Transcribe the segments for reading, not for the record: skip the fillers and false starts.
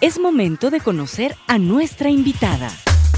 Es momento de conocer a nuestra invitada.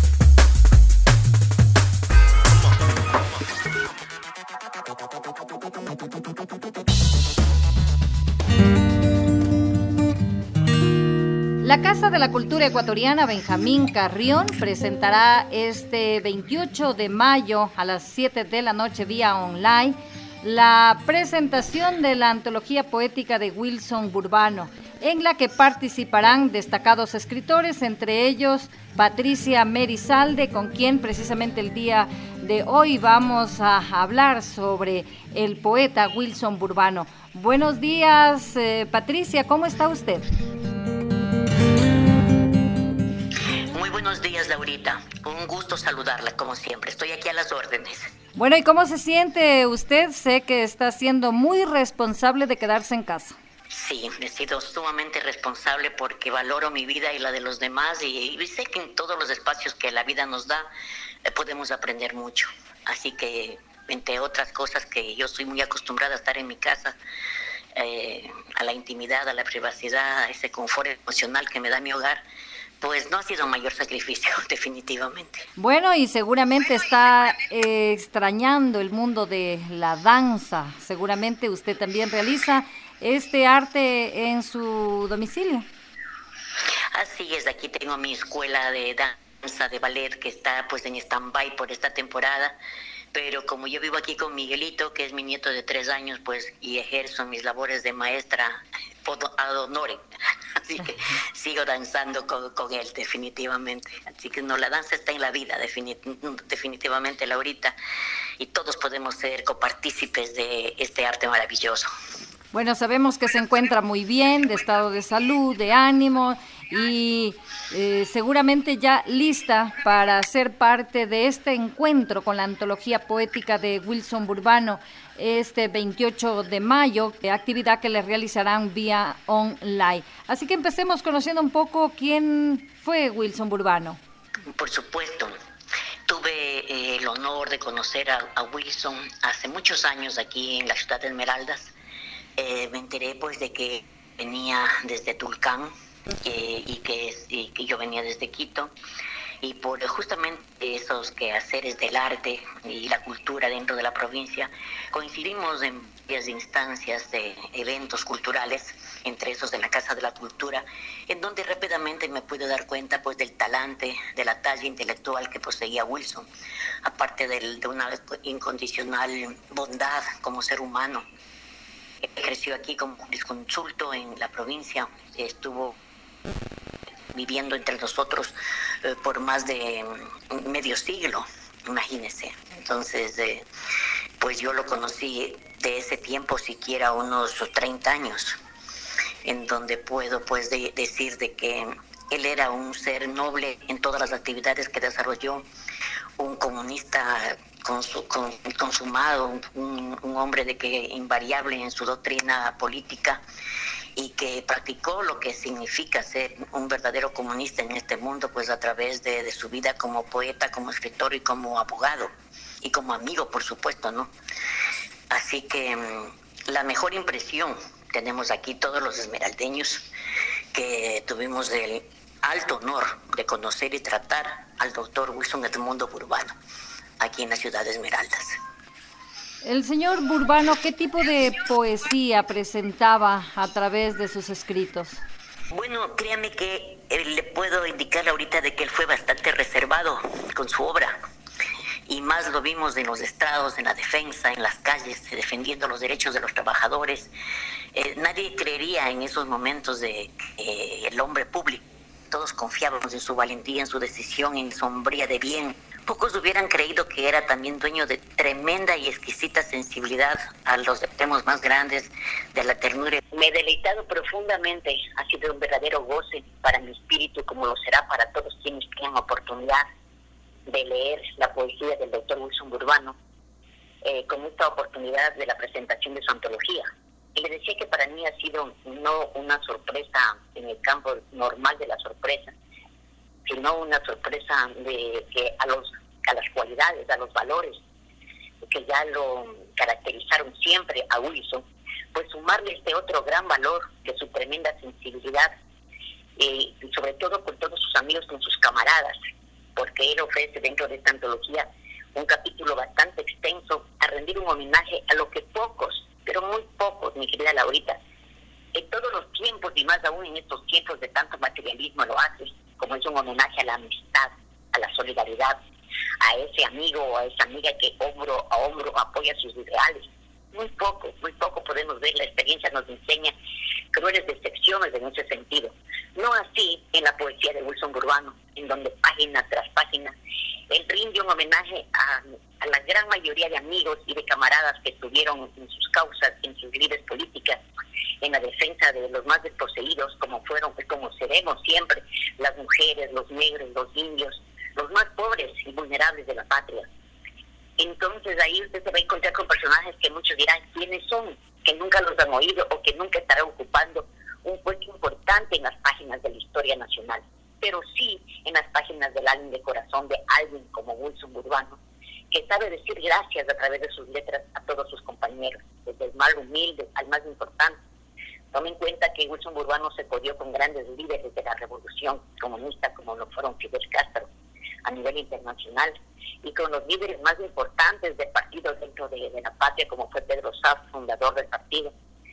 La Casa de la Cultura Ecuatoriana Benjamín Carrión presentará este 28 de mayo a las 7 de la noche vía online la presentación de la antología poética de Wilson Burbano, en la que participarán destacados escritores, entre ellos Patricia Merizalde, con quien precisamente el día de hoy vamos a hablar sobre el poeta Wilson Burbano. Buenos días, Patricia, ¿cómo está usted? Muy buenos días, Laurita. Un gusto saludarla, como siempre. Estoy aquí a las órdenes. Bueno, ¿y cómo se siente usted? Sé que está siendo muy responsable de quedarse en casa. Sí, he sido sumamente responsable porque valoro mi vida y la de los demás y sé que en todos los espacios que la vida nos da podemos aprender mucho. Así que, entre otras cosas, que yo soy muy acostumbrada a estar en mi casa, a la intimidad, a la privacidad, a ese confort emocional que me da mi hogar, pues no ha sido mayor sacrificio, definitivamente. Bueno, y seguramente está extrañando el mundo de la danza. Seguramente usted también realiza este arte en su domicilio. Así es, aquí tengo mi escuela de danza, de ballet, que está pues en stand-by por esta temporada. Pero como yo vivo aquí con Miguelito, que es mi nieto de 3 años, pues, y ejerzo mis labores de maestra ad honorem, así que sigo danzando con él, definitivamente. Así que no, la danza está en la vida, definitivamente, Laurita, y todos podemos ser copartícipes de este arte maravilloso. Bueno, sabemos que se encuentra muy bien, de estado de salud, de ánimo y seguramente ya lista para ser parte de este encuentro con la antología poética de Wilson Burbano este 28 de mayo, actividad que le realizarán vía online. Así que empecemos conociendo un poco quién fue Wilson Burbano. Por supuesto. Tuve el honor de conocer a Wilson hace muchos años aquí en la ciudad de Esmeraldas. Me enteré pues de que venía desde Tulcán y que yo venía desde Quito, y por justamente esos quehaceres del arte y la cultura dentro de la provincia coincidimos en varias instancias de eventos culturales, entre esos de la Casa de la Cultura, en donde rápidamente me pude dar cuenta pues del talante, de la talla intelectual que poseía Wilson, aparte de una incondicional bondad como ser humano. Creció aquí como jurisconsulto en la provincia, estuvo viviendo entre nosotros por más de medio siglo, imagínense. Entonces, pues yo lo conocí de ese tiempo siquiera unos 30 años, en donde puedo pues decir de que él era un ser noble en todas las actividades que desarrolló, un comunista consumado, un hombre de que invariable en su doctrina política y que practicó lo que significa ser un verdadero comunista en este mundo, pues a través de su vida como poeta, como escritor y como abogado y como amigo, por supuesto, ¿no? Así que la mejor impresión tenemos aquí todos los esmeraldeños que tuvimos el alto honor de conocer y tratar al doctor Wilson Edmundo Burbano aquí en la ciudad de Esmeraldas. El señor Burbano, ¿qué tipo de poesía presentaba a través de sus escritos? Bueno, créame que le puedo indicar ahorita de que él fue bastante reservado con su obra, y más lo vimos en los estrados, en la defensa, en las calles, defendiendo los derechos de los trabajadores. Nadie creería en esos momentos de que el hombre público, todos confiábamos en su valentía, en su decisión, en su hombría de bien. Pocos hubieran creído que era también dueño de tremenda y exquisita sensibilidad a los temas más grandes de la ternura. Me he deleitado profundamente, ha sido un verdadero goce para mi espíritu, como lo será para todos quienes tengan oportunidad de leer la poesía del doctor Wilson Burbano, con esta oportunidad de la presentación de su antología. Y le decía que para mí ha sido no una sorpresa en el campo normal de la sorpresa, sino una sorpresa de que a las cualidades, a los valores que ya lo caracterizaron siempre a Wilson, pues sumarle este otro gran valor de su tremenda sensibilidad y sobre todo con todos sus amigos, con sus camaradas, porque él ofrece dentro de esta antología un capítulo bastante extenso a rendir un homenaje a lo que pocos, pero muy pocos, mi querida Laurita, en todos los tiempos y más aún en estos tiempos de tanto materialismo lo hace, como es un homenaje a la amistad, a la solidaridad, a ese amigo o a esa amiga que hombro a hombro apoya sus ideales. Muy poco podemos ver. La experiencia nos enseña crueles decepciones en ese sentido. No así en la poesía de Wilson Burbano, en donde página tras página él rinde un homenaje a la gran mayoría de amigos y de camaradas que estuvieron en sus causas, en sus lides políticas, en la defensa de los más desposeídos, como seremos siempre, las mujeres, los negros, los indios, los más pobres y vulnerables de la patria. Entonces ahí usted se va a encontrar con personajes que muchos dirán quiénes son, que nunca los han oído o que nunca estarán ocupando un puesto importante en las páginas de la historia nacional, pero sí en las páginas del alma y de corazón de alguien como Wilson Burbano, que sabe decir gracias a través de sus letras a todos sus compañeros, desde el más humilde al más importante. Tome en cuenta que Wilson Burbano se codió con grandes líderes de la revolución comunista, como lo fueron Fidel Castro a nivel internacional, y con los líderes más importantes del partido dentro de la patria, como fue Pedro Saf, fundador del partido.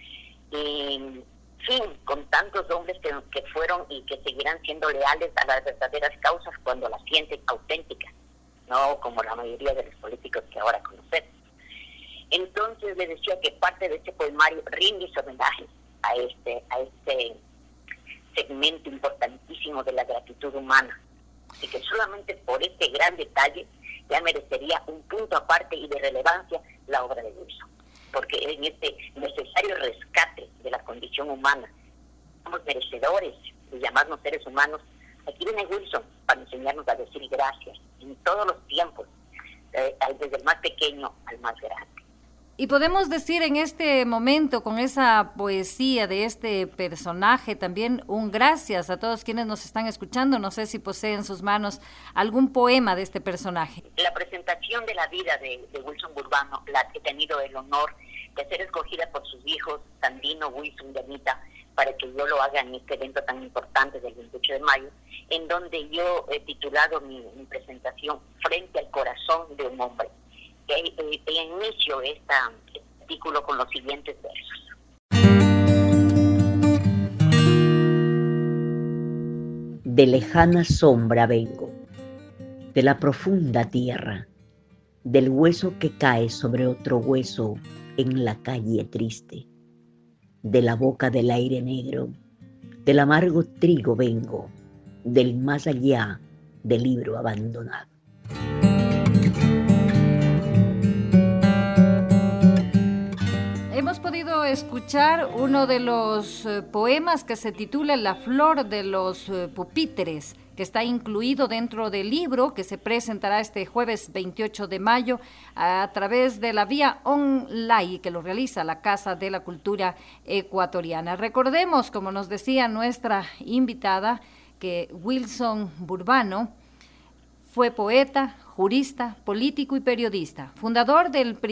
Y, en fin, con tantos hombres que fueron y que seguirán siendo leales a las verdaderas causas cuando las sienten auténticas, no como la mayoría de los políticos que ahora conocemos. Entonces le decía que parte de este poemario rinde su homenaje a este segmento importantísimo de la gratitud humana, y que solamente por este gran detalle ya merecería un punto aparte y de relevancia la obra de Wilson, porque en este necesario rescate de la condición humana somos merecedores de llamarnos seres humanos. Aquí viene Wilson para enseñarnos a decir gracias en todos los tiempos, desde el más pequeño al más grande. Y podemos decir en este momento, con esa poesía de este personaje, también un gracias a todos quienes nos están escuchando. No sé si posee en sus manos algún poema de este personaje. La presentación de la vida de Wilson Burbano la he tenido el honor de ser escogida por sus hijos, Sandino, Wilson y Anita, para que yo lo haga en este evento tan importante del 28 de mayo, en donde yo he titulado mi presentación Frente al corazón de un hombre. Inicio este artículo con los siguientes versos. De lejana sombra vengo, de la profunda tierra, del hueso que cae sobre otro hueso en la calle triste, de la boca del aire negro, del amargo trigo vengo, del más allá del libro abandonado. Hemos podido escuchar uno de los poemas que se titula La flor de los pupitres, que está incluido dentro del libro que se presentará este jueves 28 de mayo a través de la vía online que lo realiza la Casa de la Cultura Ecuatoriana. Recordemos, como nos decía nuestra invitada, que Wilson Burbano fue poeta, jurista, político y periodista, fundador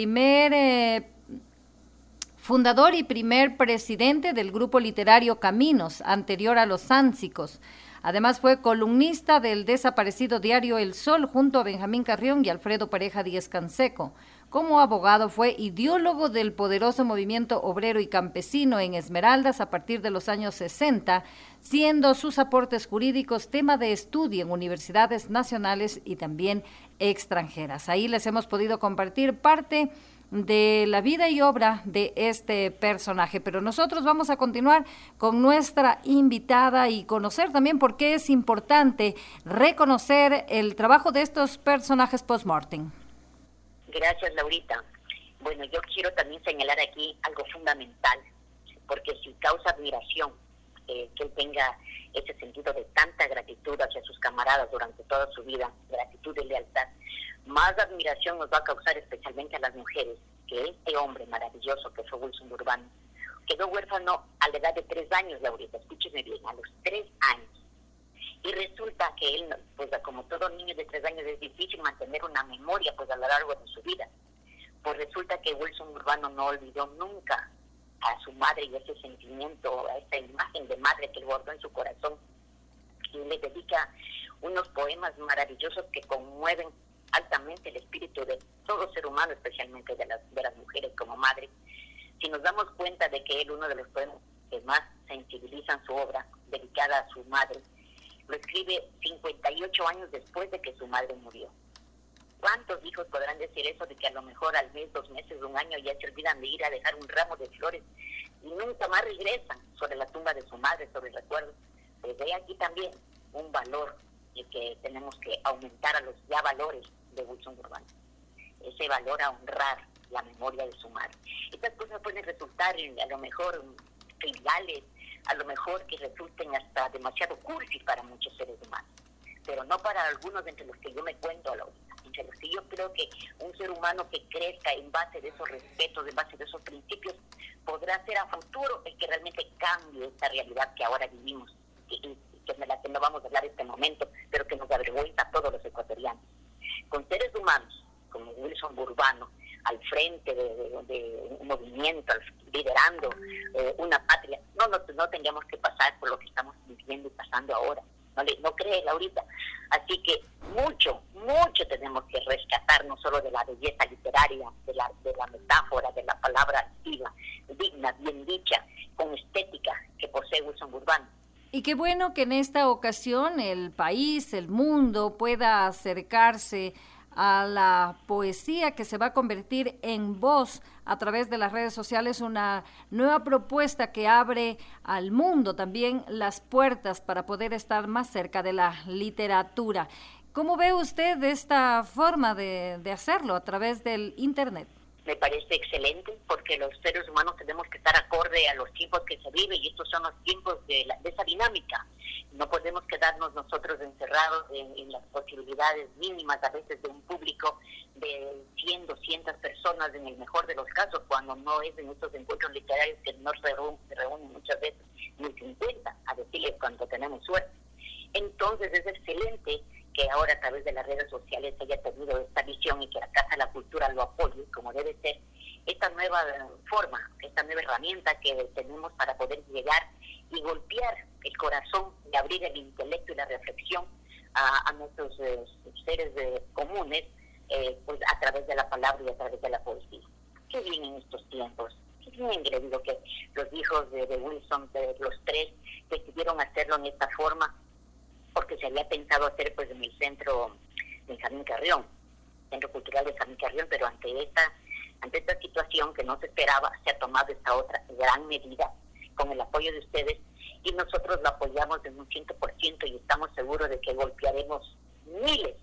y primer presidente del grupo literario Caminos, anterior a los Sánsicos. Además fue columnista del desaparecido diario El Sol junto a Benjamín Carrión y Alfredo Pareja Díez Canseco. Como abogado fue ideólogo del poderoso movimiento obrero y campesino en Esmeraldas a partir de los años 60, siendo sus aportes jurídicos tema de estudio en universidades nacionales y también extranjeras. Ahí les hemos podido compartir parte de la vida y obra de este personaje, pero nosotros vamos a continuar con nuestra invitada y conocer también por qué es importante reconocer el trabajo de estos personajes post-mortem. Gracias, Laurita. Bueno, yo quiero también señalar aquí algo fundamental, porque si causa admiración que él tenga ese sentido de tanta gratitud hacia sus camaradas durante toda su vida, gratitud y lealtad, más admiración nos va a causar especialmente a las mujeres, que este hombre maravilloso que fue Wilson Burbano quedó huérfano a la edad de 3 años, Laurita, escúcheme bien, a los 3 años. Y resulta que él, pues como todo niño de 3 años, es difícil mantener una memoria pues a lo largo de su vida. Pues resulta que Wilson Burbano no olvidó nunca a su madre y ese sentimiento, a esa imagen de madre que él guardó en su corazón y le dedica unos poemas maravillosos que conmueven altamente el espíritu de todo ser humano, especialmente de las mujeres como madres. Si nos damos cuenta de que él, uno de los poemas que más sensibilizan su obra, dedicada a su madre, lo escribe 58 años después de que su madre murió. ¿Cuántos hijos podrán decir eso de que a lo mejor al mes, 2 meses, 1 año ya se olvidan de ir a dejar un ramo de flores y nunca más regresan sobre la tumba de su madre, sobre el recuerdo? Pues ve aquí también un valor y que tenemos que aumentar a los ya valores de Wilson Urbano. Ese valor a honrar la memoria de su madre. Estas cosas pueden resultar a lo mejor triviales, a lo mejor que resulten hasta demasiado cursis para muchos seres humanos, pero no para algunos entre los que yo me cuento a la hora. Entre los que yo creo que un ser humano que crezca en base de esos respetos, en base de esos principios, podrá ser a futuro el que realmente cambie esta realidad que ahora vivimos y de la que no vamos a hablar en este momento, pero que nos avergüenza a todos los ecuatorianos. Con seres humanos como Wilson Urbano al frente de un movimiento, liderando una patria, no tengamos que pasar por lo que estamos viviendo y pasando ahora. No cree, Laurita. Así que mucho tenemos que rescatar, no solo de la belleza literaria, de la metáfora, de la palabra activa, digna, bien dicha, con estética que posee Wilson Urbano. Y qué bueno que en esta ocasión el país, el mundo, pueda acercarse a la poesía que se va a convertir en voz a través de las redes sociales, una nueva propuesta que abre al mundo también las puertas para poder estar más cerca de la literatura. ¿Cómo ve usted esta forma de hacerlo a través del Internet? Me parece excelente, porque los seres humanos tenemos que estar acorde a los tiempos que se viven, y estos son los tiempos de esa dinámica. No podemos quedarnos nosotros encerrados en las posibilidades mínimas a veces de un público de 100, 200 personas en el mejor de los casos, cuando no es en estos encuentros literarios que no se reúnen muchas veces ni 50, a decirles cuando tenemos suerte. Entonces es excelente que ahora a través de las redes sociales haya tenido esta visión y que la Casa de la Cultura lo apoye como debe ser, esta nueva forma, esta nueva herramienta que tenemos para poder llegar y golpear el corazón y abrir el intelecto y la reflexión a nuestros seres comunes, pues a través de la palabra y a través de la poesía. Qué bien en estos tiempos, qué bien, le digo, que los hijos de Wilson, de los 3, decidieron hacerlo en esta forma, porque se había pensado hacer pues en el centro Benjamín Carrión, Centro Cultural de Benjamín Carrión, pero ante esta situación que no se esperaba, se ha tomado esta otra gran medida con el apoyo de ustedes, y nosotros lo apoyamos en un 100% y estamos seguros de que golpearemos miles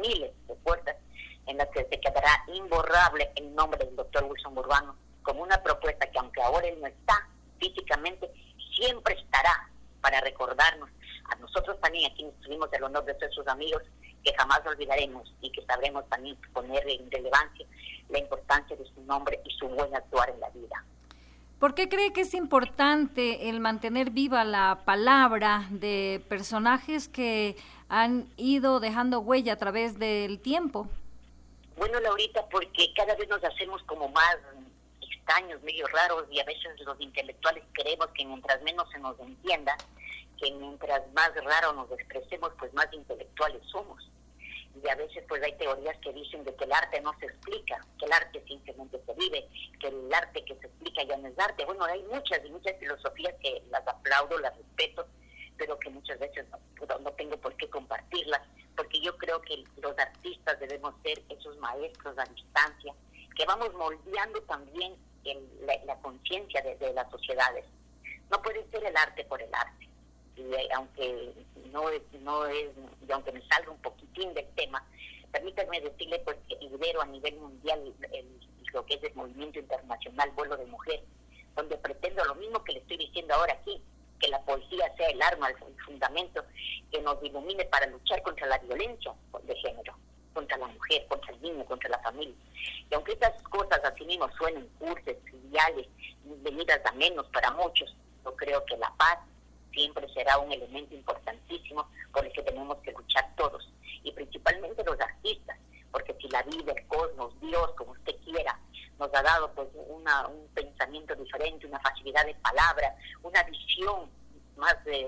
de puertas en las que se quedará imborrable el nombre del doctor Wilson Urbano, como una propuesta que, aunque ahora él no está físicamente, siempre estará para recordarnos a nosotros también, a quienes tuvimos el honor de ser sus amigos, que jamás olvidaremos y que sabremos también poner en relevancia la importancia de su nombre y su buen actuar en la vida. ¿Por qué cree que es importante el mantener viva la palabra de personajes que han ido dejando huella a través del tiempo? Bueno, Laurita, porque cada vez nos hacemos como más extraños, medio raros, y a veces los intelectuales creemos que mientras menos se nos entienda, que mientras más raro nos expresemos, pues más intelectuales somos. Y a veces pues hay teorías que dicen de que el arte no se explica, que el arte simplemente se vive, que el arte que se explica ya no es arte. Bueno, hay muchas filosofías que las aplaudo, las respeto, pero que muchas veces no tengo por qué compartirlas, porque yo creo que los artistas debemos ser esos maestros a distancia, que vamos moldeando también la conciencia de las sociedades. No puede ser el arte por el arte. Y aunque y aunque me salga un poquitín del tema, permítanme decirle pues que lidero a nivel mundial lo que es el movimiento internacional Vuelo de Mujer, donde pretendo lo mismo que le estoy diciendo ahora aquí, que la poesía sea el arma, el fundamento que nos ilumine para luchar contra la violencia de género, contra la mujer, contra el niño, contra la familia. Y aunque estas cosas así mismo suenen cursis, triviales, venidas a menos para muchos, yo creo que la paz siempre será un elemento importantísimo por el que tenemos que luchar todos, y principalmente los artistas, porque si la vida, el cosmos, Dios, como usted quiera, nos ha dado pues un pensamiento diferente, una facilidad de palabra, una visión más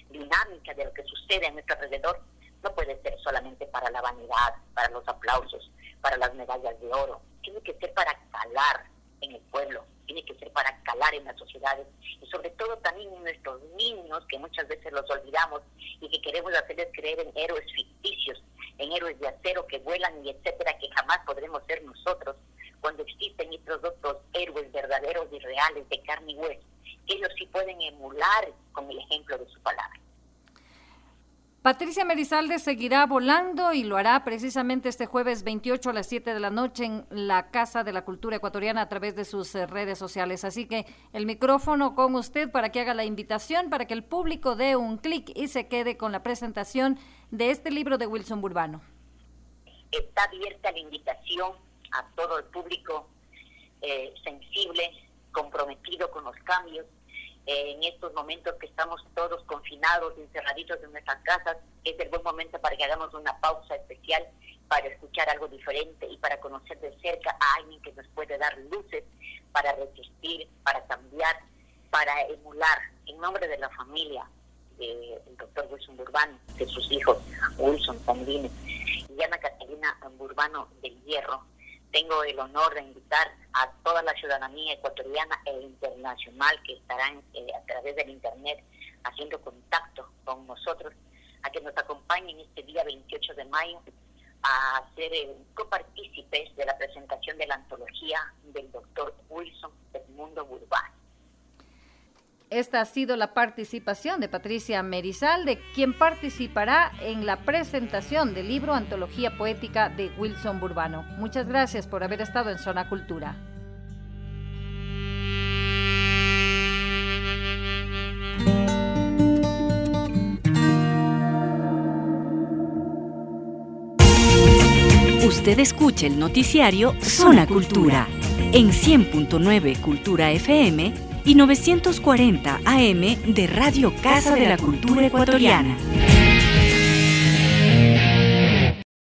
dinámica de lo que sucede a nuestro alrededor, no puede ser solamente para la vanidad, para los aplausos, para las medallas de oro. Tiene que ser para calar en el pueblo, tiene que ser para calar en las sociedades y sobre todo también en nuestros niños, que muchas veces los olvidamos y que queremos hacerles creer en héroes ficticios, en héroes de acero que vuelan y etcétera, que jamás podremos ser nosotros, cuando existen estos otros héroes verdaderos y reales de carne y hueso, que ellos sí pueden emular con el ejemplo de su palabra. Patricia Merizalde seguirá volando y lo hará precisamente este jueves 28 a las 7 de la noche en la Casa de la Cultura Ecuatoriana a través de sus redes sociales. Así que el micrófono con usted para que haga la invitación, para que el público dé un clic y se quede con la presentación de este libro de Wilson Burbano. Está abierta la invitación a todo el público sensible, comprometido con los cambios. En estos momentos que estamos todos confinados, encerraditos en nuestras casas, es el buen momento para que hagamos una pausa especial para escuchar algo diferente y para conocer de cerca a alguien que nos puede dar luces para resistir, para cambiar, para emular, en nombre de la familia del doctor Wilson Burbano, de sus hijos Wilson Sandine y Ana Catalina Burbano del Hierro. Tengo el honor de invitar a toda la ciudadanía ecuatoriana e internacional que estarán a través del internet haciendo contacto con nosotros, a que nos acompañen este día 28 de mayo a ser copartícipes de la presentación de la antología del doctor Wilson Edmundo Burbano. Esta ha sido la participación de Patricia Merizalde, quien participará en la presentación del libro Antología Poética de Wilson Burbano. Muchas gracias por haber estado en Zona Cultura. Usted escucha el noticiario Zona Cultura en 100.9 Cultura FM y 940 AM de Radio Casa de la Cultura Ecuatoriana.